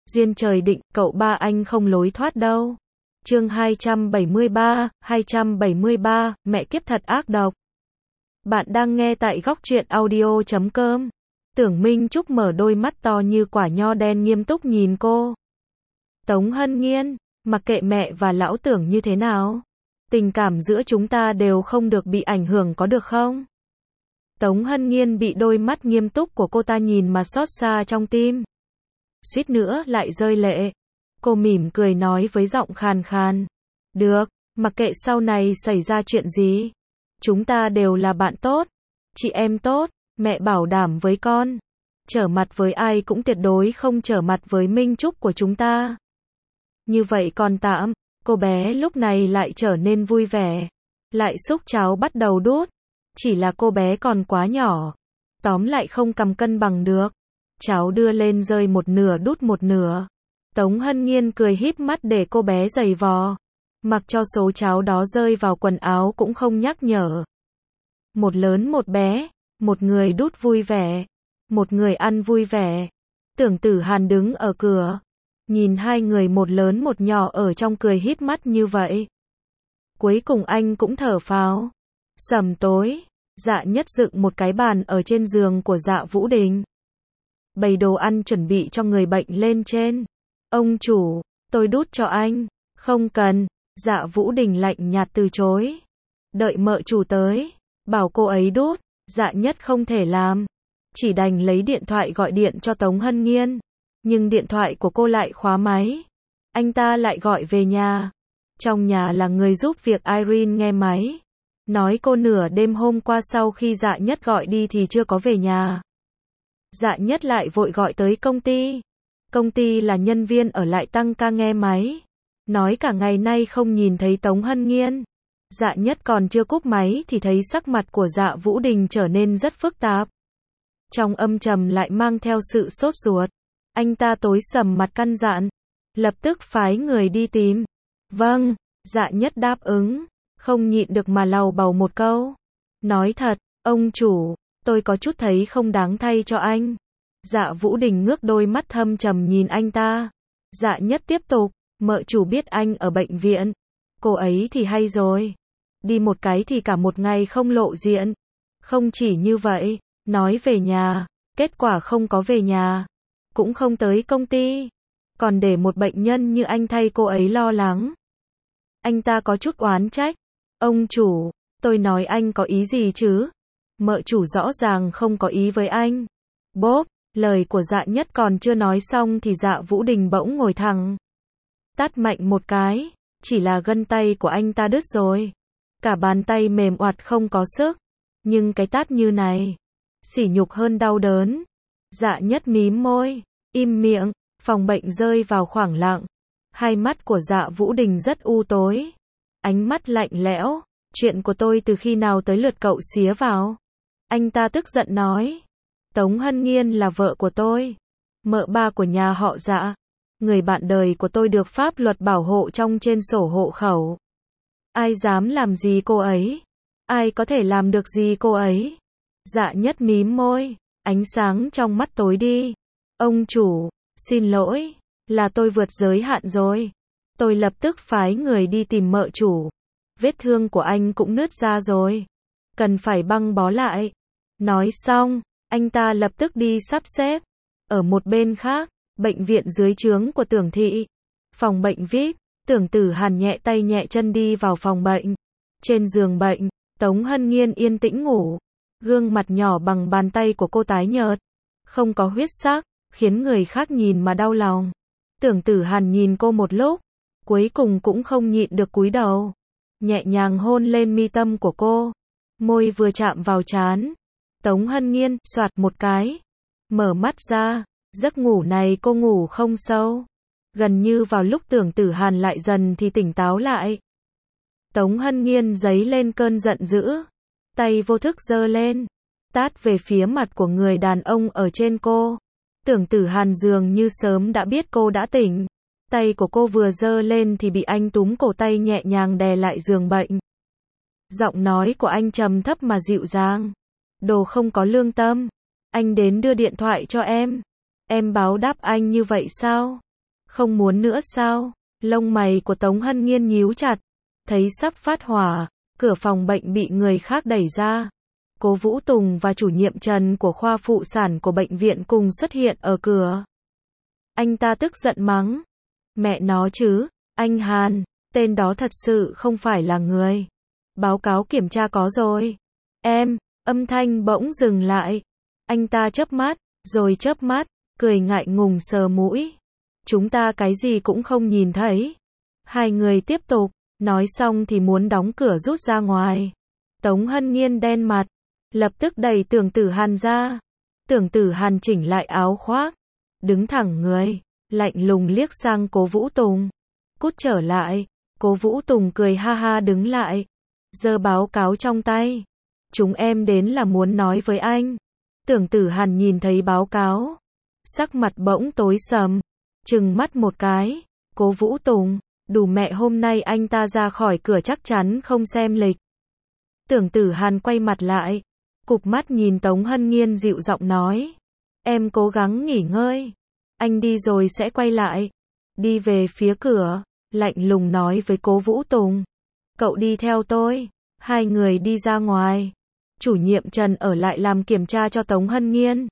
Duyên trời định, cậu ba anh không lối thoát đâu. Chương 273, mẹ kiếp thật ác độc. Bạn đang nghe tại góc truyện audio.com. Tưởng Minh Trúc mở đôi mắt to như quả nho đen nghiêm túc nhìn cô. Tống Hân Nghiên, mặc kệ mẹ và lão Tưởng như thế nào, tình cảm giữa chúng ta đều không được bị ảnh hưởng có được không? Tống Hân Nghiên bị đôi mắt nghiêm túc của cô ta nhìn mà xót xa trong tim. Suýt nữa lại rơi lệ. Cô mỉm cười nói với giọng khàn khàn. Được, mặc kệ sau này xảy ra chuyện gì, chúng ta đều là bạn tốt, chị em tốt, mẹ bảo đảm với con, trở mặt với ai cũng tuyệt đối không trở mặt với Minh Trúc của chúng ta. Như vậy còn tạm, cô bé lúc này lại trở nên vui vẻ, lại xúc cháo bắt đầu đút. Chỉ là cô bé còn quá nhỏ, tóm lại không cầm cân bằng được. Cháo đưa lên rơi một nửa đút một nửa. Tống Hân Nghiên cười híp mắt để cô bé giày vò. Mặc cho số cháo đó rơi vào quần áo cũng không nhắc nhở. Một lớn một bé, một người đút vui vẻ, một người ăn vui vẻ. Tưởng Tử Hàn đứng ở cửa, nhìn hai người một lớn một nhỏ ở trong cười híp mắt như vậy. Cuối cùng anh cũng thở phào. Sầm tối, Dạ Nhất dựng một cái bàn ở trên giường của Dạ Vũ Đình. Bày đồ ăn chuẩn bị cho người bệnh lên trên. Ông chủ, tôi đút cho anh. Không cần, Dạ Vũ Đình lạnh nhạt từ chối. Đợi mợ chủ tới, bảo cô ấy đút. Dạ Nhất không thể làm, chỉ đành lấy điện thoại gọi điện cho Tống Hân Nghiên. Nhưng điện thoại của cô lại khóa máy. Anh ta lại gọi về nhà. Trong nhà là người giúp việc Irene nghe máy. Nói cô nửa đêm hôm qua sau khi Dạ Nhất gọi đi thì chưa có về nhà. Dạ Nhất lại vội gọi tới công ty. Công ty là nhân viên ở lại tăng ca nghe máy. Nói cả ngày nay không nhìn thấy Tống Hân Nghiên. Dạ Nhất còn chưa cúp máy thì thấy sắc mặt của Dạ Vũ Đình trở nên rất phức tạp. Trong âm trầm lại mang theo sự sốt ruột. Anh ta tối sầm mặt căn dặn. Lập tức phái người đi tìm. Vâng, Dạ Nhất đáp ứng. Không nhịn được mà lầu bầu một câu. Nói thật, ông chủ, tôi có chút thấy không đáng thay cho anh. Dạ Vũ Đình ngước đôi mắt thâm trầm nhìn anh ta. Dạ Nhất tiếp tục, mợ chủ biết anh ở bệnh viện. Cô ấy thì hay rồi. Đi một cái thì cả một ngày không lộ diện. Không chỉ như vậy, nói về nhà, kết quả không có về nhà. Cũng không tới công ty. Còn để một bệnh nhân như anh thay cô ấy lo lắng. Anh ta có chút oán trách. Ông chủ, tôi nói anh có ý gì chứ? Mợ chủ rõ ràng không có ý với anh. Bốp, lời của Dạ Nhất còn chưa nói xong thì Dạ Vũ Đình bỗng ngồi thẳng. Tát mạnh một cái, chỉ là gân tay của anh ta đứt rồi. Cả bàn tay mềm oặt không có sức. Nhưng cái tát như này, sỉ nhục hơn đau đớn. Dạ Nhất mím môi, im miệng, phòng bệnh rơi vào khoảng lặng. Hai mắt của Dạ Vũ Đình rất u tối. Ánh mắt lạnh lẽo, chuyện của tôi từ khi nào tới lượt cậu xía vào? Anh ta tức giận nói. Tống Hân Nghiên là vợ của tôi, mợ ba của nhà họ Dạ. Người bạn đời của tôi được pháp luật bảo hộ trong trên sổ hộ khẩu. Ai dám làm gì cô ấy? Ai có thể làm được gì cô ấy? Dạ Nhất mím môi, ánh sáng trong mắt tối đi. Ông chủ, xin lỗi, là tôi vượt giới hạn rồi. Tôi lập tức phái người đi tìm mợ chủ. Vết thương của anh cũng nứt ra rồi. Cần phải băng bó lại. Nói xong, anh ta lập tức đi sắp xếp. Ở một bên khác, bệnh viện dưới trướng của Tưởng thị. Phòng bệnh VIP, Tưởng Tử Hàn nhẹ tay nhẹ chân đi vào phòng bệnh. Trên giường bệnh, Tống Hân Nghiên yên tĩnh ngủ. Gương mặt nhỏ bằng bàn tay của cô tái nhợt. Không có huyết sắc, khiến người khác nhìn mà đau lòng. Tưởng Tử Hàn nhìn cô một lúc. Cuối cùng cũng không nhịn được cúi đầu. Nhẹ nhàng hôn lên mi tâm của cô. Môi vừa chạm vào trán. Tống Hân Nghiên, soạt một cái. Mở mắt ra. Giấc ngủ này cô ngủ không sâu. Gần như vào lúc Tưởng Tử Hàn lại dần thì tỉnh táo lại. Tống Hân Nghiên dấy lên cơn giận dữ. Tay vô thức giơ lên. Tát về phía mặt của người đàn ông ở trên cô. Tưởng Tử Hàn dường như sớm đã biết cô đã tỉnh. Tay của cô vừa giơ lên thì bị anh túm cổ tay nhẹ nhàng đè lại giường bệnh. Giọng nói của anh trầm thấp mà dịu dàng. Đồ không có lương tâm. Anh đến đưa điện thoại cho em. Em báo đáp anh như vậy sao? Không muốn nữa sao? Lông mày của Tống Hân Nghiên nhíu chặt. Thấy sắp phát hỏa, cửa phòng bệnh bị người khác đẩy ra. Cố Vũ Tùng và chủ nhiệm Trần của khoa phụ sản của bệnh viện cùng xuất hiện ở cửa. Anh ta tức giận mắng. Mẹ nó chứ, anh Hàn, tên đó thật sự không phải là người. Báo cáo kiểm tra có rồi. Em, âm thanh bỗng dừng lại. Anh ta chớp mắt, rồi chớp mắt, cười ngại ngùng sờ mũi. Chúng ta cái gì cũng không nhìn thấy. Hai người tiếp tục, nói xong thì muốn đóng cửa rút ra ngoài. Tống Hân Nghiên đen mặt, lập tức đẩy Tưởng Tử Hàn ra. Tưởng Tử Hàn chỉnh lại áo khoác, đứng thẳng người, lạnh lùng liếc sang Cố Vũ Tùng. Cút trở lại. Cố Vũ Tùng cười ha ha đứng lại, giơ báo cáo trong tay. Chúng em đến là muốn nói với anh. Tưởng Tử Hàn nhìn thấy báo cáo, sắc mặt bỗng tối sầm, trừng mắt một cái. Cố Vũ Tùng, đủ mẹ, hôm nay anh ta ra khỏi cửa chắc chắn không xem lịch. Tưởng Tử Hàn quay mặt lại, cụp mắt nhìn Tống Hân Nghiên dịu giọng nói. Em cố gắng nghỉ ngơi. Anh đi rồi sẽ quay lại. Đi về phía cửa, lạnh lùng nói với Cố Vũ Tùng. Cậu đi theo tôi. Hai người đi ra ngoài. Chủ nhiệm Trần ở lại làm kiểm tra cho Tống Hân Nghiên.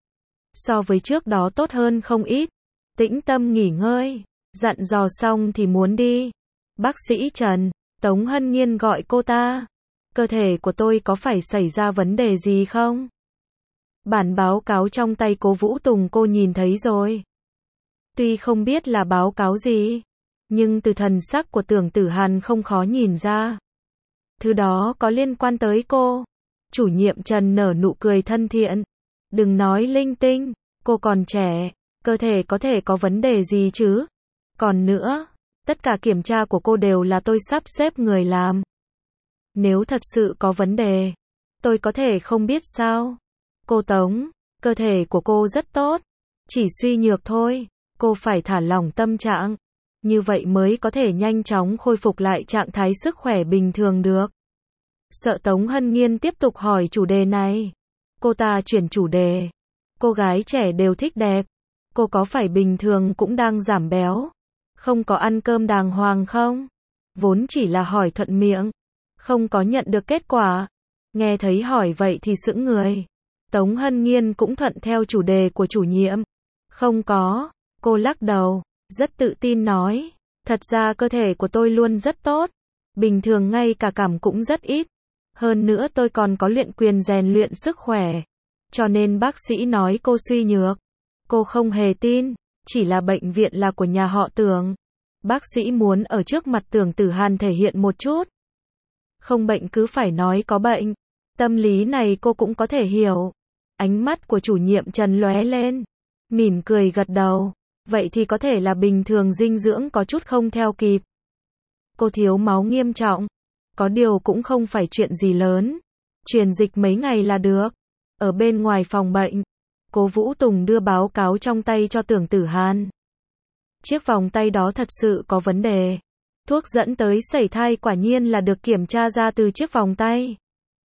So với trước đó tốt hơn không ít. Tĩnh tâm nghỉ ngơi. Dặn dò xong thì muốn đi. Bác sĩ Trần, Tống Hân Nghiên gọi cô ta. Cơ thể của tôi có phải xảy ra vấn đề gì không? Bản báo cáo trong tay Cố Vũ Tùng cô nhìn thấy rồi. Tuy không biết là báo cáo gì, nhưng từ thần sắc của Tưởng Tử Hàn không khó nhìn ra. Thứ đó có liên quan tới cô. Chủ nhiệm Trần nở nụ cười thân thiện. Đừng nói linh tinh, cô còn trẻ, cơ thể có thể có vấn đề gì chứ? Còn nữa, tất cả kiểm tra của cô đều là tôi sắp xếp người làm. Nếu thật sự có vấn đề, tôi có thể không biết sao? Cô Tống, cơ thể của cô rất tốt, chỉ suy nhược thôi, cô phải thả lỏng tâm trạng, như vậy mới có thể nhanh chóng khôi phục lại trạng thái sức khỏe bình thường được. Sợ Tống Hân Nghiên tiếp tục hỏi chủ đề này, cô ta chuyển chủ đề. Cô gái trẻ đều thích đẹp, cô có phải bình thường cũng đang giảm béo, không có ăn cơm đàng hoàng không? Vốn chỉ là hỏi thuận miệng, không có nhận được kết quả. Nghe thấy hỏi vậy thì sững người. Tống Hân Nghiên cũng thuận theo chủ đề của chủ nhiệm. Không có, cô lắc đầu, rất tự tin nói. Thật ra cơ thể của tôi luôn rất tốt. Bình thường ngay cả cảm cũng rất ít. Hơn nữa tôi còn có luyện quyền rèn luyện sức khỏe. Cho nên bác sĩ nói cô suy nhược. Cô không hề tin, chỉ là bệnh viện là của nhà họ Tưởng. Bác sĩ muốn ở trước mặt Tưởng Tử Hàn thể hiện một chút. Không bệnh cứ phải nói có bệnh. Tâm lý này cô cũng có thể hiểu. Ánh mắt của chủ nhiệm Trần lóe lên, mỉm cười gật đầu. Vậy thì có thể là bình thường dinh dưỡng có chút không theo kịp. Cô thiếu máu nghiêm trọng. Có điều cũng không phải chuyện gì lớn. Truyền dịch mấy ngày là được. Ở bên ngoài phòng bệnh, Cố Vũ Tùng đưa báo cáo trong tay cho Tưởng Tử Hàn. Chiếc vòng tay đó thật sự có vấn đề. Thuốc dẫn tới sảy thai quả nhiên là được kiểm tra ra từ chiếc vòng tay.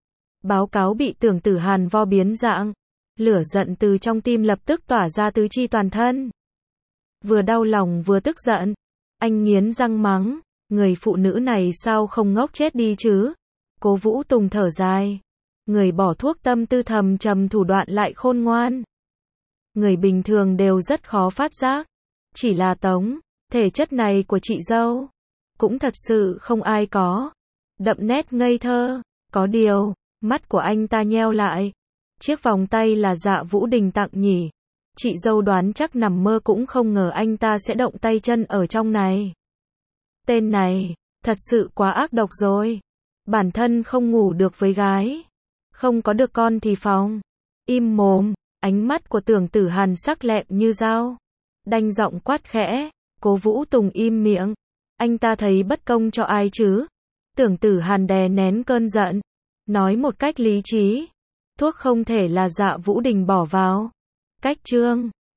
Báo cáo bị Tưởng Tử Hàn vo biến dạng. Lửa giận từ trong tim lập tức tỏa ra tứ chi toàn thân. Vừa đau lòng vừa tức giận. Anh nghiến răng mắng. Người phụ nữ này sao không ngốc chết đi chứ? Cố Vũ Tùng thở dài. Người bỏ thuốc tâm tư thầm trầm thủ đoạn lại khôn ngoan. Người bình thường đều rất khó phát giác. Chỉ là Tống, thể chất này của chị dâu cũng thật sự không ai có. Đậm nét ngây thơ. Có điều, mắt của anh ta nheo lại. Chiếc vòng tay là Dạ Vũ Đình tặng nhỉ. Chị dâu đoán chắc nằm mơ cũng không ngờ anh ta sẽ động tay chân ở trong này. Tên này, thật sự quá ác độc rồi. Bản thân không ngủ được với gái, không có được con thì phòng. Im mồm. Ánh mắt của Tưởng Tử Hàn sắc lẹm như dao. Đanh giọng quát khẽ. Cố Vũ Tùng im miệng. Anh ta thấy bất công cho ai chứ? Tưởng Tử Hàn đè nén cơn giận, nói một cách lý trí. Thuốc không thể là Dạ Vũ Đình bỏ vào. Cách chương